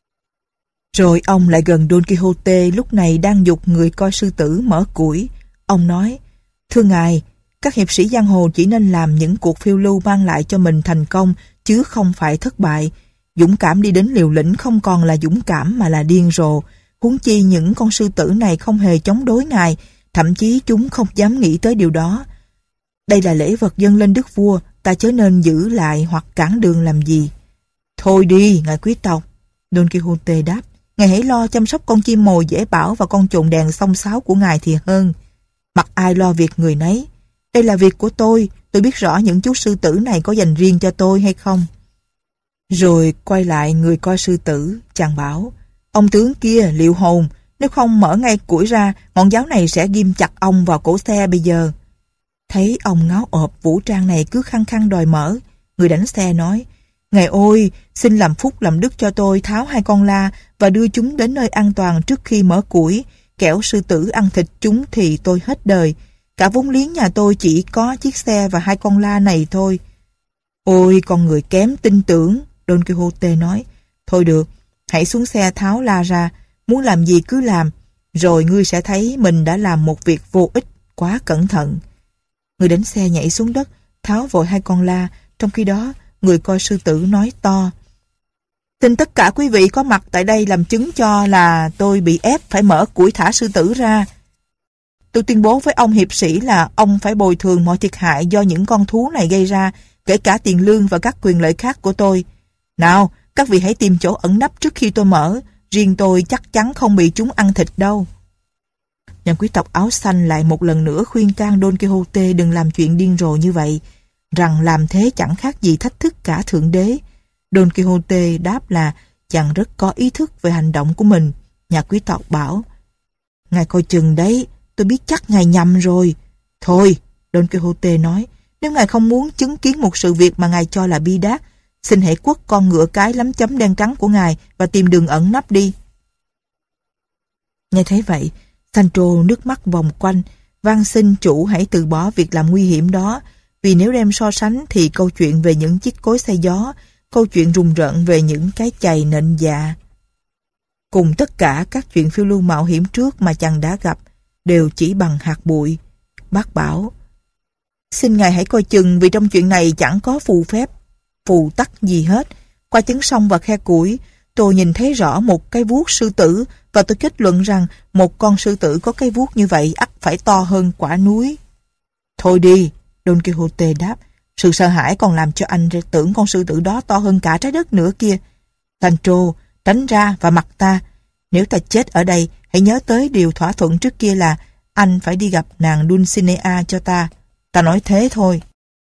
Rồi ông lại gần Don Quixote lúc này đang giục người coi sư tử mở củi. Ông nói, thưa ngài, các hiệp sĩ giang hồ chỉ nên làm những cuộc phiêu lưu mang lại cho mình thành công, chứ không phải thất bại. Dũng cảm đi đến liều lĩnh không còn là dũng cảm mà là điên rồ. Huống chi những con sư tử này không hề chống đối ngài, thậm chí chúng không dám nghĩ tới điều đó. Đây là lễ vật dâng lên đức vua, ta chớ nên giữ lại hoặc cản đường làm gì. Thôi đi, ngài quý tộc, Don Quixote đáp. Ngài hãy lo chăm sóc con chim mồi dễ bảo và con chồn đèn xông xáo của ngài thì hơn. Mặc ai lo việc người nấy. Đây là việc của tôi, tôi biết rõ những chú sư tử này có dành riêng cho tôi hay không. Rồi quay lại người coi sư tử, chàng bảo, ông tướng kia liệu hồn, nếu không mở ngay củi ra, ngọn giáo này sẽ ghim chặt ông vào cổ xe bây giờ. Thấy ông ngáo ộp vũ trang này cứ khăng khăng đòi mở, người đánh xe nói, ngài ôi, xin làm phúc làm đức cho tôi tháo hai con la và đưa chúng đến nơi an toàn trước khi mở củi, kẻo sư tử ăn thịt chúng thì tôi hết đời. Cả vốn liếng nhà tôi chỉ có chiếc xe và hai con la này thôi. Ôi, con người kém tin tưởng, Don Quixote nói. Thôi được, hãy xuống xe tháo la ra, muốn làm gì cứ làm, rồi ngươi sẽ thấy mình đã làm một việc vô ích, quá cẩn thận. Người đánh xe nhảy xuống đất, tháo vội hai con la, trong khi đó người coi sư tử nói to. Xin tất cả quý vị có mặt tại đây làm chứng cho là tôi bị ép phải mở củi thả sư tử ra. Tôi tuyên bố với ông hiệp sĩ là ông phải bồi thường mọi thiệt hại do những con thú này gây ra, kể cả tiền lương và các quyền lợi khác của tôi. Nào, các vị hãy tìm chỗ ẩn nấp trước khi tôi mở, riêng tôi chắc chắn không bị chúng ăn thịt đâu. Nhà quý tộc áo xanh lại một lần nữa khuyên can Don Quixote đừng làm chuyện điên rồ như vậy, rằng làm thế chẳng khác gì thách thức cả Thượng Đế. Don Quixote đáp là chàng rất có ý thức về hành động của mình. Nhà quý tộc bảo, ngài coi chừng đấy, tôi biết chắc ngài nhầm rồi. Thôi, Don Quixote nói, nếu ngài không muốn chứng kiến một sự việc mà ngài cho là bi đát, xin hãy quất con ngựa cái lắm chấm đen trắng của ngài và tìm đường ẩn nấp đi. Nghe thấy vậy, Sancho nước mắt vòng quanh, van xin chủ hãy từ bỏ việc làm nguy hiểm đó, vì nếu đem so sánh thì câu chuyện về những chiếc cối xay gió, câu chuyện rùng rợn về những cái chày nện dạ, cùng tất cả các chuyện phiêu lưu mạo hiểm trước mà chàng đã gặp, đều chỉ bằng hạt bụi. Bác bảo, xin ngài hãy coi chừng vì trong chuyện này chẳng có phù phép, phù tắc gì hết. Qua chấn sông và khe củi, tôi nhìn thấy rõ một cái vuốt sư tử và tôi kết luận rằng một con sư tử có cái vuốt như vậy ắt phải to hơn quả núi. Thôi đi, Don Quixote đáp, sự sợ hãi còn làm cho anh tưởng con sư tử đó to hơn cả trái đất nữa kia. Sancho, tránh ra và mặc ta. Nếu ta chết ở đây, hãy nhớ tới điều thỏa thuận trước kia là anh phải đi gặp nàng Dulcinea cho ta. Ta nói thế thôi.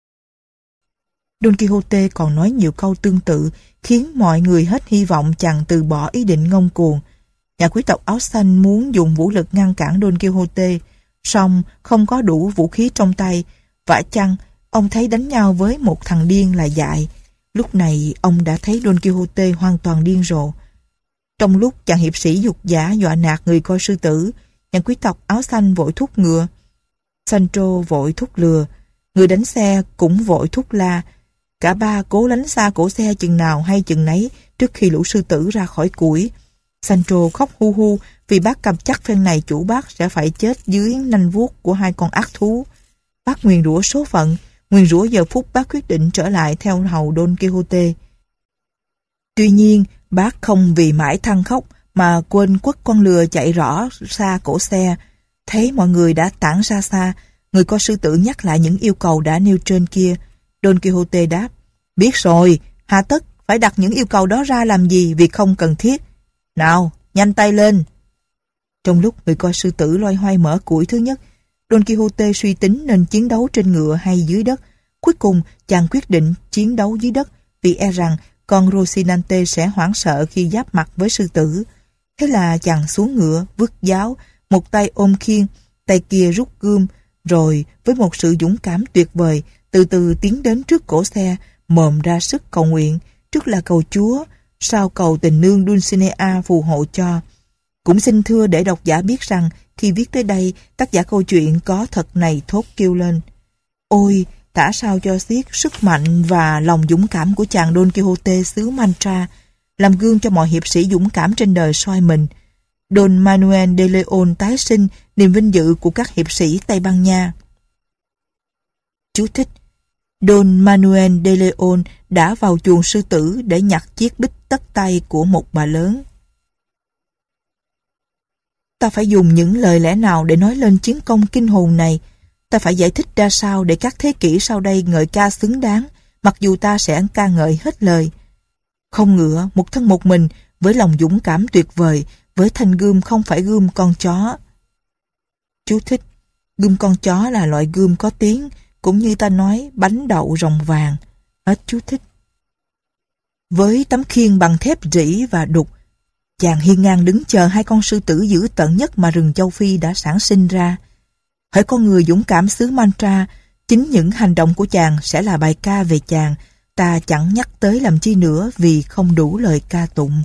Don Quixote còn nói nhiều câu tương tự, khiến mọi người hết hy vọng chàng từ bỏ ý định ngông cuồng. Nhà quý tộc áo xanh muốn dùng vũ lực ngăn cản Don Quixote, song không có đủ vũ khí trong tay. Vả chăng, ông thấy đánh nhau với một thằng điên là dại. Lúc này, ông đã thấy Don Quixote hoàn toàn điên rồ. Trong lúc chàng hiệp sĩ dục giả dọa nạt người coi sư tử, nhà quý tộc áo xanh vội thúc ngựa. Sancho vội thúc lừa, người đánh xe cũng vội thúc la. Cả ba cố lánh xa cổ xe chừng nào hay chừng nấy trước khi lũ sư tử ra khỏi củi. Sancho khóc hu hu vì bác cầm chắc phen này chủ bác sẽ phải chết dưới nanh vuốt của hai con ác thú. Bác nguyền rủa số phận, nguyền rủa giờ phút bác quyết định trở lại theo hầu Don Quixote. Tuy nhiên, bác không vì mãi than khóc mà quên quất con lừa chạy rõ xa cổ xe. Thấy mọi người đã tản ra xa, người coi sư tử nhắc lại những yêu cầu đã nêu trên kia. Don Quixote đáp, biết rồi, hà tất phải đặt những yêu cầu đó ra làm gì, vì không cần thiết. Nào, nhanh tay lên. Trong lúc người coi sư tử loay hoay mở củi thứ nhất, Don Quixote suy tính nên chiến đấu trên ngựa hay dưới đất. Cuối cùng, chàng quyết định chiến đấu dưới đất vì e rằng con Rocinante sẽ hoảng sợ khi giáp mặt với sư tử. Thế là chàng xuống ngựa, vứt giáo, một tay ôm khiên, tay kia rút gươm, rồi với một sự dũng cảm tuyệt vời, từ từ tiến đến trước cổ xe, mồm ra sức cầu nguyện, trước là cầu Chúa, sau cầu tình nương Dulcinea phù hộ cho. Cũng xin thưa để độc giả biết rằng, khi viết tới đây, tác giả câu chuyện có thật này thốt kêu lên. Ôi, tả sao cho xiết sức mạnh và lòng dũng cảm của chàng Don Quixote xứ Mancha, làm gương cho mọi hiệp sĩ dũng cảm trên đời soi mình. Don Manuel de Leon tái sinh niềm vinh dự của các hiệp sĩ Tây Ban Nha. Chú thích: Don Manuel de Leon đã vào chuồng sư tử để nhặt chiếc bích tất tay của một bà lớn. Ta phải dùng những lời lẽ nào để nói lên chiến công kinh hồn này? Ta phải giải thích ra sao để các thế kỷ sau đây ngợi ca xứng đáng, mặc dù ta sẽ ca ngợi hết lời. Không ngựa, một thân một mình, với lòng dũng cảm tuyệt vời, với thanh gươm không phải gươm con chó. Chú thích: gươm con chó là loại gươm có tiếng, cũng như ta nói bánh đậu rồng vàng. Hết chú thích. Với tấm khiên bằng thép rỉ và đục, chàng hiên ngang đứng chờ hai con sư tử dữ tợn nhất mà rừng châu Phi đã sản sinh ra. Hỡi con người dũng cảm xứ Mancha, chính những hành động của chàng sẽ là bài ca về chàng, ta chẳng nhắc tới làm chi nữa vì không đủ lời ca tụng.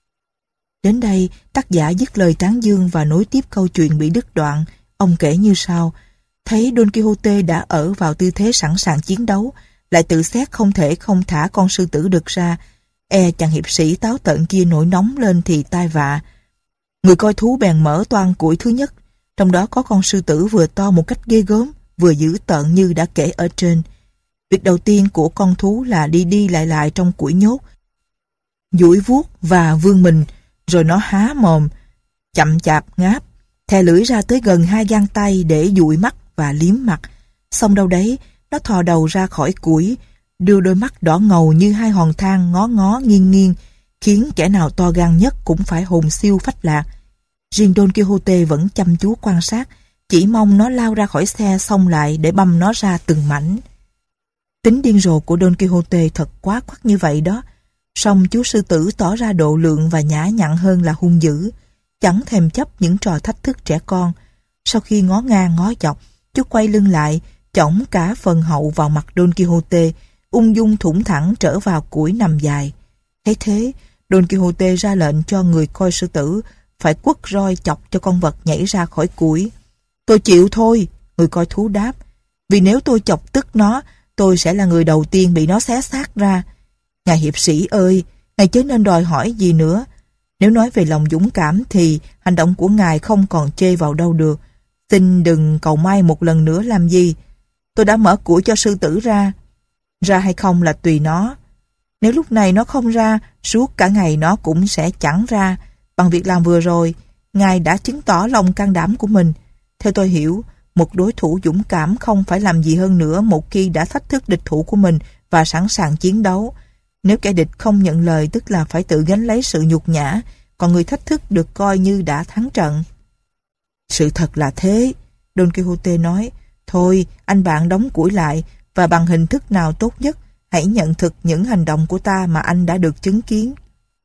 Đến đây, tác giả dứt lời tán dương và nối tiếp câu chuyện bị đứt đoạn. Ông kể như sau: thấy Don Quixote đã ở vào tư thế sẵn sàng chiến đấu, lại tự xét không thể không thả con sư tử đực ra, e chàng hiệp sĩ táo tợn kia nổi nóng lên thì tai vạ. Người coi thú bèn mở toang củi thứ nhất, trong đó có con sư tử vừa to một cách ghê gớm, vừa dữ tợn như đã kể ở trên. Việc đầu tiên của con thú là đi đi lại lại trong củi nhốt, duỗi vuốt và vươn mình, rồi nó há mồm, chậm chạp ngáp, thè lưỡi ra tới gần hai gang tay để dụi mắt và liếm mặt. Xong đâu đấy, nó thò đầu ra khỏi củi, đưa đôi mắt đỏ ngầu như hai hòn than ngó ngó nghiêng nghiêng, khiến kẻ nào to gan nhất cũng phải hồn siêu phách lạc. Riêng Don Quixote vẫn chăm chú quan sát, chỉ mong nó lao ra khỏi xe xông lại để băm nó ra từng mảnh. Tính điên rồ của Don Quixote thật quá quắt như vậy đó. Song chú sư tử tỏ ra độ lượng và nhã nhặn hơn là hung dữ, chẳng thèm chấp những trò thách thức trẻ con. Sau khi ngó ngang ngó dọc, chú quay lưng lại, chổng cả phần hậu vào mặt Don Quixote, ung dung thủng thẳng trở vào củi nằm dài. Thấy thế, Don Quixote ra lệnh cho người coi sư tử phải quất roi chọc cho con vật nhảy ra khỏi củi. Tôi chịu thôi, người coi thú đáp, vì nếu tôi chọc tức nó, tôi sẽ là người đầu tiên bị nó xé xác ra. Ngài hiệp sĩ ơi, ngài chớ nên đòi hỏi gì nữa. Nếu nói về lòng dũng cảm thì hành động của ngài không còn chê vào đâu được. Xin đừng cầu may một lần nữa làm gì. Tôi đã mở củi cho sư tử ra. Ra hay không là tùy nó. Nếu lúc này nó không ra, suốt cả ngày nó cũng sẽ chẳng ra. Bằng việc làm vừa rồi, ngài đã chứng tỏ lòng can đảm của mình. Theo tôi hiểu, một đối thủ dũng cảm không phải làm gì hơn nữa một khi đã thách thức địch thủ của mình và sẵn sàng chiến đấu. Nếu kẻ địch không nhận lời, tức là phải tự gánh lấy sự nhục nhã, còn người thách thức được coi như đã thắng trận. Sự thật là thế, Don Quixote nói. Thôi, anh bạn đóng củi lại, và bằng hình thức nào tốt nhất, hãy nhận thực những hành động của ta mà anh đã được chứng kiến.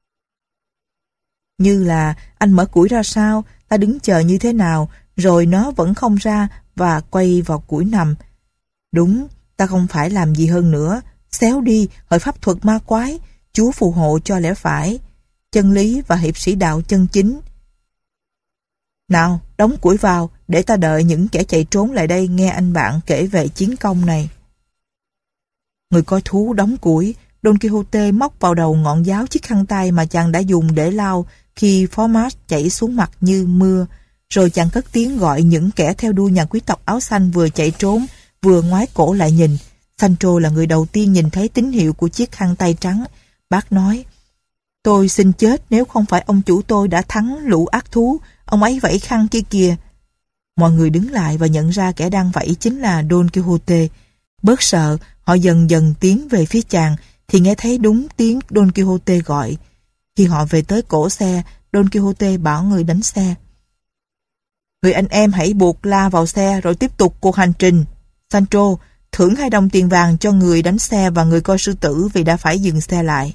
Như là anh mở củi ra sao, ta đứng chờ như thế nào, rồi nó vẫn không ra và quay vào củi nằm. Đúng, ta không phải làm gì hơn nữa. Xéo đi, hỡi pháp thuật ma quái, Chúa phù hộ cho lẽ phải, chân lý và hiệp sĩ đạo chân chính. Nào, đóng củi vào, để ta đợi những kẻ chạy trốn lại đây nghe anh bạn kể về chiến công này. Người coi thú đóng củi, Don Quixote móc vào đầu ngọn giáo chiếc khăn tay mà chàng đã dùng để lau khi Formas chảy xuống mặt như mưa, rồi chàng cất tiếng gọi những kẻ theo đuôi nhà quý tộc áo xanh vừa chạy trốn, vừa ngoái cổ lại nhìn. Sancho là người đầu tiên nhìn thấy tín hiệu của chiếc khăn tay trắng. Bác nói, tôi xin chết nếu không phải ông chủ tôi đã thắng lũ ác thú, ông ấy vẫy khăn kia kìa. Mọi người đứng lại và nhận ra kẻ đang vẫy chính là Don Quixote. Bớt sợ, họ dần dần tiến về phía chàng, thì nghe thấy đúng tiếng Don Quixote gọi. Khi họ về tới cổ xe, Don Quixote bảo người đánh xe. Người anh em hãy buộc la vào xe rồi tiếp tục cuộc hành trình. Sancho, thưởng hai đồng tiền vàng cho người đánh xe và người coi sư tử vì đã phải dừng xe lại.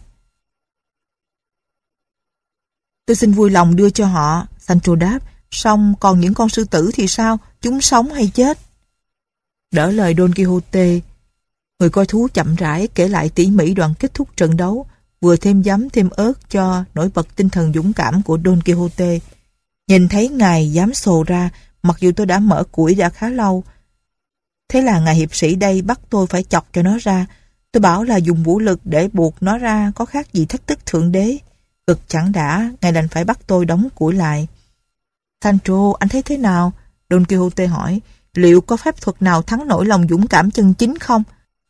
Tôi xin vui lòng đưa cho họ, Sancho đáp. Xong còn những con sư tử thì sao? Chúng sống hay chết? Đỡ lời Don Quixote, người coi thú chậm rãi kể lại tỉ mỉ đoạn kết thúc trận đấu, vừa thêm giấm thêm ớt cho nổi bật tinh thần dũng cảm của Don Quixote. Nhìn thấy ngài dám sồ ra, mặc dù tôi đã mở củi đã khá lâu. Thế là ngài hiệp sĩ đây bắt tôi phải chọc cho nó ra. Tôi bảo là dùng vũ lực để buộc nó ra có khác gì thách thức thượng đế. Cực chẳng đã, ngài đành phải bắt tôi đóng củi lại. Sancho, anh thấy thế nào? Don Quixote hỏi, liệu có phép thuật nào thắng nổi lòng dũng cảm chân chính không?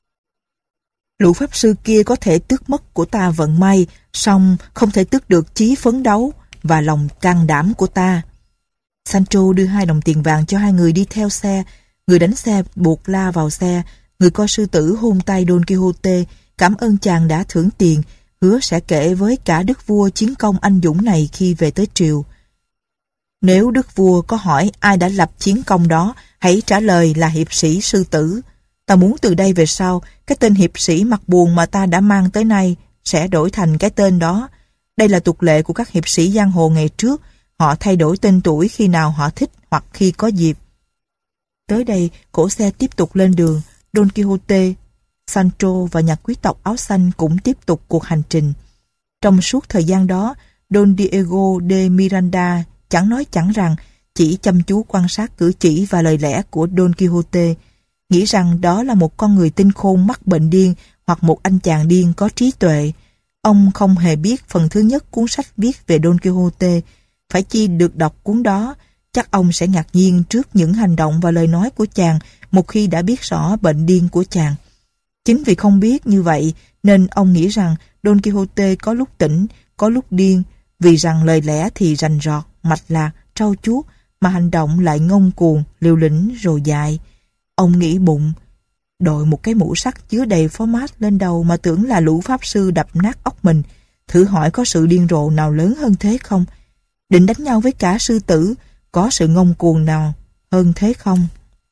Lũ pháp sư kia có thể tước mất của ta vận may, song không thể tước được chí phấn đấu và lòng can đảm của ta. Sancho đưa hai đồng tiền vàng cho hai người đi theo xe. Người đánh xe buộc la vào xe. Người coi sư tử hôn tay Don Quixote, cảm ơn chàng đã thưởng tiền, hứa sẽ kể với cả đức vua chiến công anh dũng này khi về tới triều. Nếu đức vua có hỏi ai đã lập chiến công đó, hãy trả lời là hiệp sĩ sư tử. Ta muốn từ đây về sau, cái tên hiệp sĩ mặt buồn mà ta đã mang tới nay sẽ đổi thành cái tên đó. Đây là tục lệ của các hiệp sĩ giang hồ ngày trước. Họ thay đổi tên tuổi khi nào họ thích hoặc khi có dịp. Tới đây, cỗ xe tiếp tục lên đường. Don Quixote, Sancho và nhà quý tộc áo xanh cũng tiếp tục cuộc hành trình. Trong suốt thời gian đó, Don Diego de Miranda chẳng nói chẳng rằng, chỉ chăm chú quan sát cử chỉ và lời lẽ của Don Quixote, nghĩ rằng đó là một con người tinh khôn mắc bệnh điên hoặc một anh chàng điên có trí tuệ. Ông không hề biết phần thứ nhất cuốn sách viết về Don Quixote. Phải chi được đọc cuốn đó, chắc ông sẽ ngạc nhiên trước những hành động và lời nói của chàng một khi đã biết rõ bệnh điên của chàng. Chính vì không biết như vậy nên ông nghĩ rằng Don Quixote có lúc tỉnh, có lúc điên, vì rằng lời lẽ thì rành rọt, mạch lạc, trau chuốt, mà hành động lại ngông cuồng, liều lĩnh rồi dại. Ông nghĩ bụng, đội một cái mũ sắt chứa đầy format lên đầu mà tưởng là lũ pháp sư đập nát óc mình. Thử hỏi có sự điên rồ nào lớn hơn thế không? Định đánh nhau với cả sư tử, có sự ngông cuồng nào hơn thế không?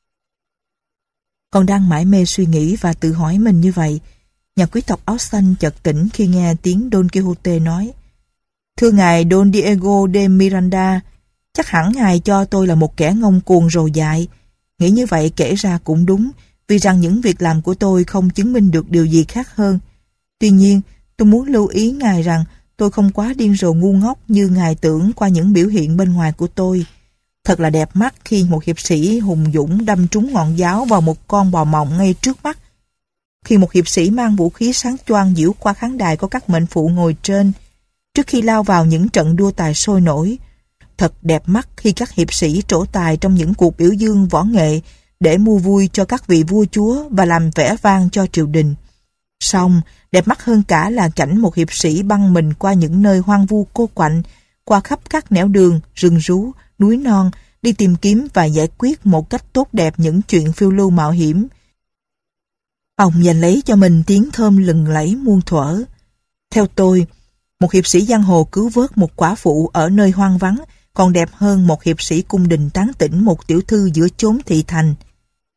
Còn đang mải mê suy nghĩ và tự hỏi mình như vậy, nhà quý tộc áo xanh chợt tỉnh khi nghe tiếng Don Quixote nói: Thưa ngài Don Diego de Miranda, chắc hẳn ngài cho tôi là một kẻ ngông cuồng rồ dại. Nghĩ như vậy kể ra cũng đúng, vì rằng những việc làm của tôi không chứng minh được điều gì khác hơn. Tuy nhiên, tôi muốn lưu ý ngài rằng tôi không quá điên rồ ngu ngốc như ngài tưởng qua những biểu hiện bên ngoài của tôi. Thật là đẹp mắt khi một hiệp sĩ hùng dũng đâm trúng ngọn giáo vào một con bò mộng ngay trước mắt. Khi một hiệp sĩ mang vũ khí sáng choang diễu qua khán đài có các mệnh phụ ngồi trên, trước khi lao vào những trận đua tài sôi nổi. Thật đẹp mắt khi các hiệp sĩ trổ tài trong những cuộc biểu dương võ nghệ để mua vui cho các vị vua chúa và làm vẻ vang cho triều đình. Song, đẹp mắt hơn cả là cảnh một hiệp sĩ băng mình qua những nơi hoang vu cô quạnh, qua khắp các nẻo đường, rừng rú, núi non, đi tìm kiếm và giải quyết một cách tốt đẹp những chuyện phiêu lưu mạo hiểm. Ông giành lấy cho mình tiếng thơm lừng lẫy muôn thuở. Theo tôi, một hiệp sĩ giang hồ cứu vớt một quả phụ ở nơi hoang vắng còn đẹp hơn một hiệp sĩ cung đình tán tỉnh một tiểu thư giữa chốn thị thành.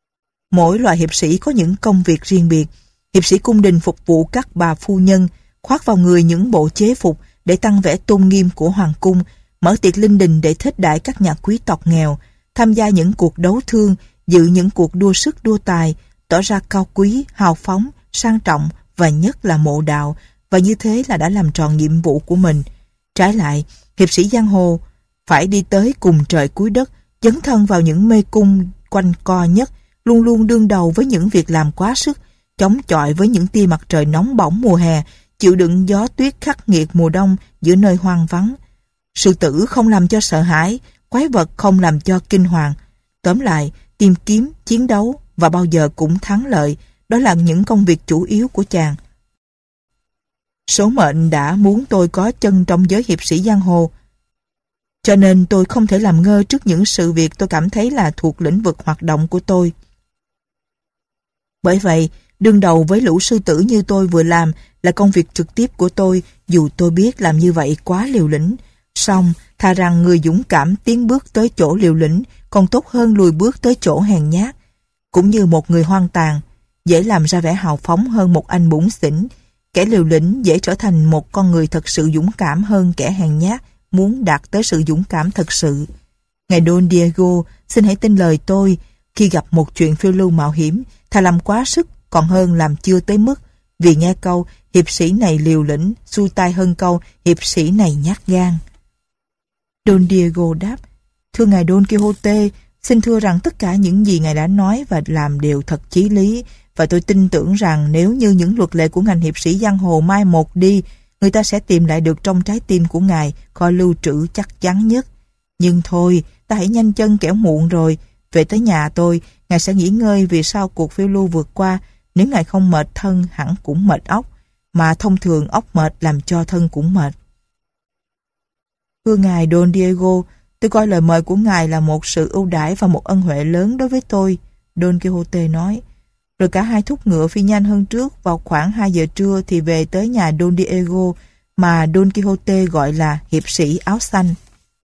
Mỗi loại hiệp sĩ có những công việc riêng biệt. Hiệp sĩ cung đình phục vụ các bà phu nhân, khoác vào người những bộ chế phục để tăng vẻ tôn nghiêm của hoàng cung, mở tiệc linh đình để thết đãi các nhà quý tộc nghèo, tham gia những cuộc đấu thương, dự những cuộc đua sức đua tài, tỏ ra cao quý, hào phóng, sang trọng và nhất là mộ đạo, và như thế là đã làm tròn nhiệm vụ của mình. Trái lại, hiệp sĩ giang hồ phải đi tới cùng trời cuối đất, dấn thân vào những mê cung quanh co nhất, luôn luôn đương đầu với những việc làm quá sức, chống chọi với những tia mặt trời nóng bỏng mùa hè, chịu đựng gió tuyết khắc nghiệt mùa đông giữa nơi hoang vắng. Sư tử không làm cho sợ hãi, quái vật không làm cho kinh hoàng. Tóm lại, tìm kiếm, chiến đấu và bao giờ cũng thắng lợi, đó là những công việc chủ yếu của chàng. Số mệnh đã muốn tôi có chân trong giới hiệp sĩ giang hồ, cho nên tôi không thể làm ngơ trước những sự việc tôi cảm thấy là thuộc lĩnh vực hoạt động của tôi. Bởi vậy, đương đầu với lũ sư tử như tôi vừa làm là công việc trực tiếp của tôi, dù tôi biết làm như vậy quá liều lĩnh. Song, thà rằng người dũng cảm tiến bước tới chỗ liều lĩnh còn tốt hơn lùi bước tới chỗ hèn nhát. Cũng như một người hoang tàn, dễ làm ra vẻ hào phóng hơn một anh bủn xỉn. Kẻ liều lĩnh dễ trở thành một con người thật sự dũng cảm hơn kẻ hèn nhát muốn đạt tới sự dũng cảm thật sự. Ngài Don Diego, xin hãy tin lời tôi, khi gặp một chuyện phiêu lưu mạo hiểm, thà làm quá sức còn hơn làm chưa tới mức, vì nghe câu hiệp sĩ này liều lĩnh xuôi tai hơn câu hiệp sĩ này nhát gan. Don Diego đáp: Thưa ngài Don Quixote, xin thưa rằng tất cả những gì ngài đã nói và làm đều thật chí lý, và tôi tin tưởng rằng nếu như những luật lệ của ngành hiệp sĩ giang hồ mai một đi, người ta sẽ tìm lại được trong trái tim của ngài kho lưu trữ chắc chắn nhất. Nhưng thôi, ta hãy nhanh chân kẻo muộn rồi. Về tới nhà tôi, ngài sẽ nghỉ ngơi vì sau cuộc phiêu lưu vượt qua. Nếu ngài không mệt thân, hẳn cũng mệt óc, mà thông thường óc mệt làm cho thân cũng mệt. Thưa ngài Don Diego, tôi coi lời mời của ngài là một sự ưu đãi và một ân huệ lớn đối với tôi, Don Quixote nói. Rồi cả hai thúc ngựa phi nhanh hơn trước. Vào khoảng hai giờ trưa thì về tới nhà Don Diego, mà Don Quixote gọi là hiệp sĩ áo xanh.